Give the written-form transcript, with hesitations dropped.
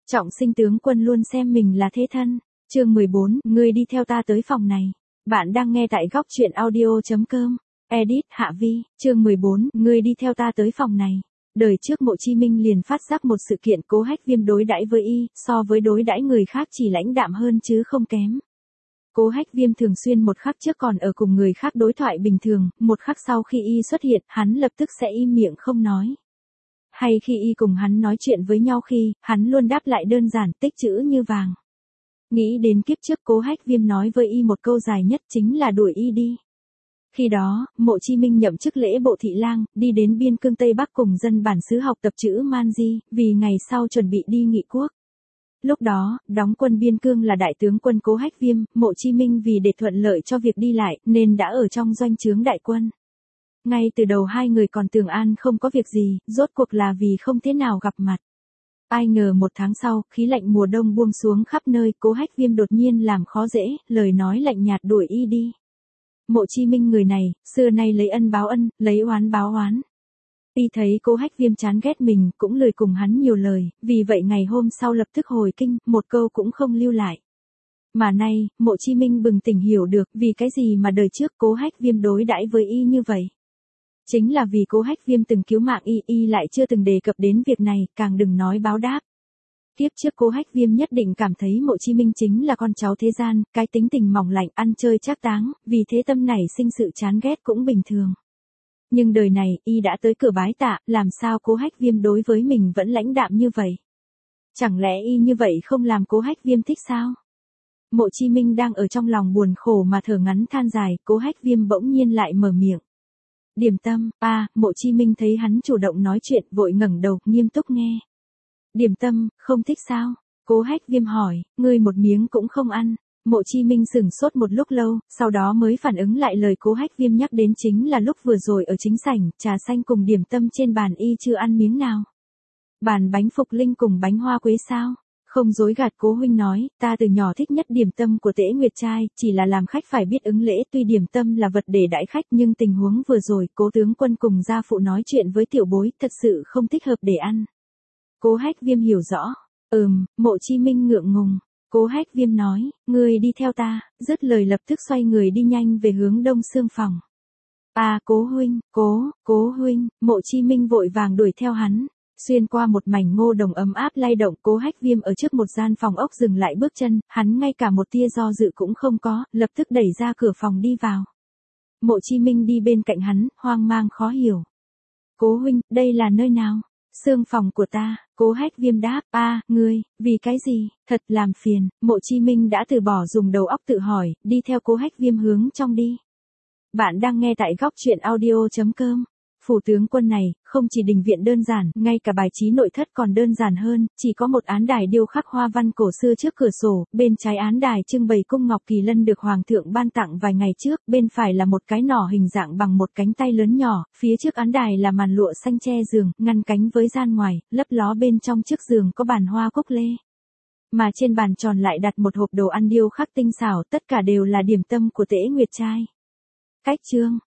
Trọng Sinh tướng quân luôn xem mình là thế thân. Chương 14, ngươi đi theo ta tới phòng này. Bạn đang nghe tại góc truyện audio.com. Edit Hạ Vi, chương 14, ngươi đi theo ta tới phòng này. Đời trước Mộ Chí Minh liền phát giác một sự kiện Cố Hách Viêm đối đãi với y, so với đối đãi người khác chỉ lãnh đạm hơn chứ không kém. Cố Hách Viêm thường xuyên một khắc trước còn ở cùng người khác đối thoại bình thường, một khắc sau khi y xuất hiện, hắn lập tức sẽ im miệng không nói. Hay khi y cùng hắn nói chuyện với nhau khi, hắn luôn đáp lại đơn giản tích chữ như vàng. Nghĩ đến kiếp trước Cố Hách Viêm nói với y một câu dài nhất chính là đuổi y đi. Khi đó, Mộ Chí Minh nhậm chức lễ bộ thị lang, đi đến biên cương Tây Bắc cùng dân bản xứ học tập chữ Manji, vì ngày sau chuẩn bị đi nghị quốc. Lúc đó, đóng quân biên cương là đại tướng quân Cố Hách Viêm, Mộ Chí Minh vì để thuận lợi cho việc đi lại, nên đã ở trong doanh trướng đại quân. Ngay từ đầu hai người còn tưởng an không có việc gì, rốt cuộc là vì không thế nào gặp mặt. Ai ngờ một tháng sau, khí lạnh mùa đông buông xuống khắp nơi, Cố Hách Viêm đột nhiên làm khó dễ, lời nói lạnh nhạt đuổi y đi. Mộ Chí Minh người này, xưa nay lấy ân báo ân, lấy oán báo oán. Y thấy Cố Hách Viêm chán ghét mình, cũng lười cùng hắn nhiều lời, vì vậy ngày hôm sau lập tức hồi kinh, một câu cũng không lưu lại. Mà nay, Mộ Chí Minh bừng tỉnh hiểu được, vì cái gì mà đời trước Cố Hách Viêm đối đãi với y như vậy. Chính là vì Cố Hách Viêm từng cứu mạng y lại chưa từng đề cập đến việc này, càng đừng nói báo đáp. Tiếp trước Cố Hách Viêm nhất định cảm thấy Mộ Chí Minh chính là con cháu thế gian, cái tính tình mỏng lạnh ăn chơi trác táng, vì thế tâm nảy sinh sự chán ghét cũng bình thường. Nhưng đời này, y đã tới cửa bái tạ, làm sao Cố Hách Viêm đối với mình vẫn lãnh đạm như vậy? Chẳng lẽ y như vậy không làm Cố Hách Viêm thích sao? Mộ Chí Minh đang ở trong lòng buồn khổ mà thở ngắn than dài, Cố Hách Viêm bỗng nhiên lại mở miệng. Điểm tâm, Mộ Chí Minh thấy hắn chủ động nói chuyện, vội ngẩng đầu, nghiêm túc nghe. Điểm tâm, không thích sao? Cố Hách Viêm hỏi, ngươi một miếng cũng không ăn. Mộ Chí Minh sửng sốt một lúc lâu, sau đó mới phản ứng lại lời Cố Hách Viêm nhắc đến chính là lúc vừa rồi ở chính sảnh, trà xanh cùng điểm tâm trên bàn y chưa ăn miếng nào. Bàn bánh phục linh cùng bánh hoa quế sao? Không dối gạt Cố huynh nói, ta từ nhỏ thích nhất điểm tâm của Tễ Nguyệt trai, chỉ là làm khách phải biết ứng lễ, tuy điểm tâm là vật để đãi khách nhưng tình huống vừa rồi, Cố tướng quân cùng gia phụ nói chuyện với tiểu bối, thật sự không thích hợp để ăn. Cố Hách Viêm hiểu rõ. Mộ Chí Minh ngượng ngùng. Cố Hách Viêm nói, ngươi đi theo ta, dứt lời lập tức xoay người đi nhanh về hướng đông xương phòng. Cố huynh, Cố huynh, Mộ Chí Minh vội vàng đuổi theo hắn. Xuyên qua một mảnh ngô đồng ấm áp lay động, Cố Hách Viêm ở trước một gian phòng ốc dừng lại bước chân, hắn ngay cả một tia do dự cũng không có, lập tức đẩy ra cửa phòng đi vào. Mộ Chí Minh đi bên cạnh hắn, hoang mang khó hiểu. Cố huynh, đây là nơi nào? Xương phòng của ta. Cố Hách Viêm đáp, ngươi, vì cái gì, thật làm phiền. Mộ Chí Minh đã từ bỏ dùng đầu óc tự hỏi, đi theo Cố Hách Viêm hướng trong đi. Bạn đang nghe tại góc truyện audio.com. Phủ tướng quân này, không chỉ đình viện đơn giản, ngay cả bài trí nội thất còn đơn giản hơn, chỉ có một án đài điêu khắc hoa văn cổ xưa trước cửa sổ, bên trái án đài trưng bày cung ngọc kỳ lân được hoàng thượng ban tặng vài ngày trước, bên phải là một cái nỏ hình dạng bằng một cánh tay lớn nhỏ, phía trước án đài là màn lụa xanh che giường, ngăn cánh với gian ngoài, lấp ló bên trong chiếc giường có bàn hoa cúc lê. Mà trên bàn tròn lại đặt một hộp đồ ăn điêu khắc tinh xảo, tất cả đều là điểm tâm của Tễ Nguyệt trai. Cách chương